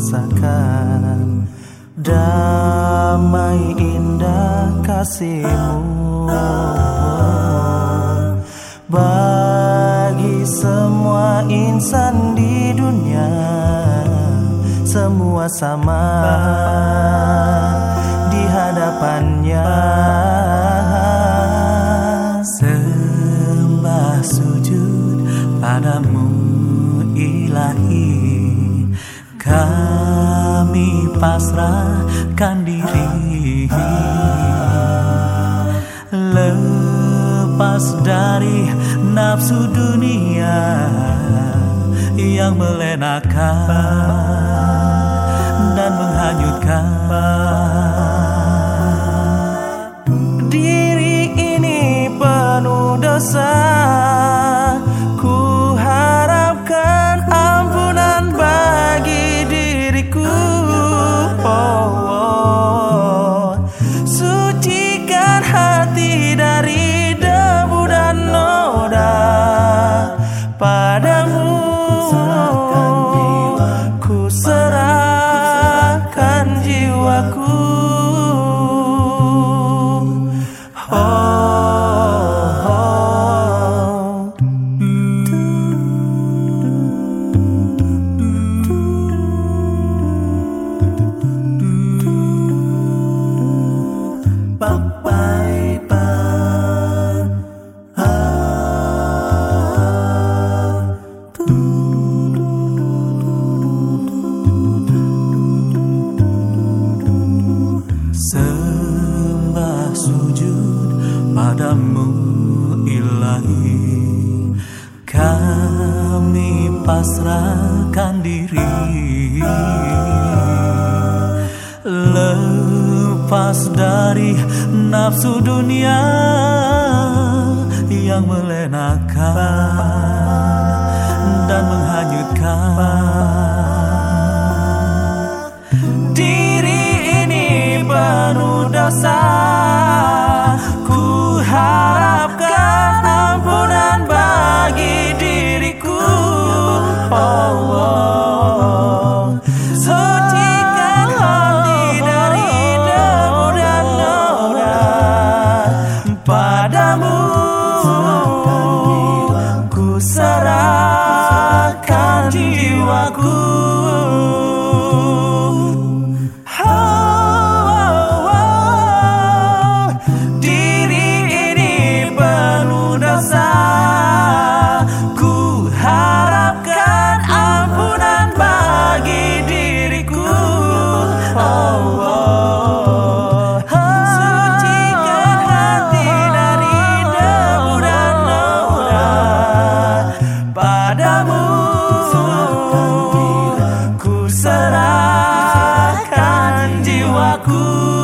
rasakan damai indah kasih-Mu bagi semua insan di dunia. Semua sama di hadapan-Nya. Sembah sujud padamu Ilahi, kami pasrahkan diri, lepas dari nafsu dunia yang melenakan dan menghanyutkan. Diri ini penuh dosa, ku harapkan ampunan bagi diriku. Sucikan hati dari debu dan noda, padamu ku serahkan jiwaku. Sembah sujud padamu Ilahi, kami pasrahkan diri, lepas dari nafsu dunia yang melenakan dan menghanyutkan. Penuh dosa, ku harapkan ampunan bagi diriku. Sucikan hati dari debu dan noda, padamu ku serahkan jiwaku. Ku harapkan ampunan bagi diriku. Sucikan hati dari debu dan noda, padamu ku serahkan jiwaku.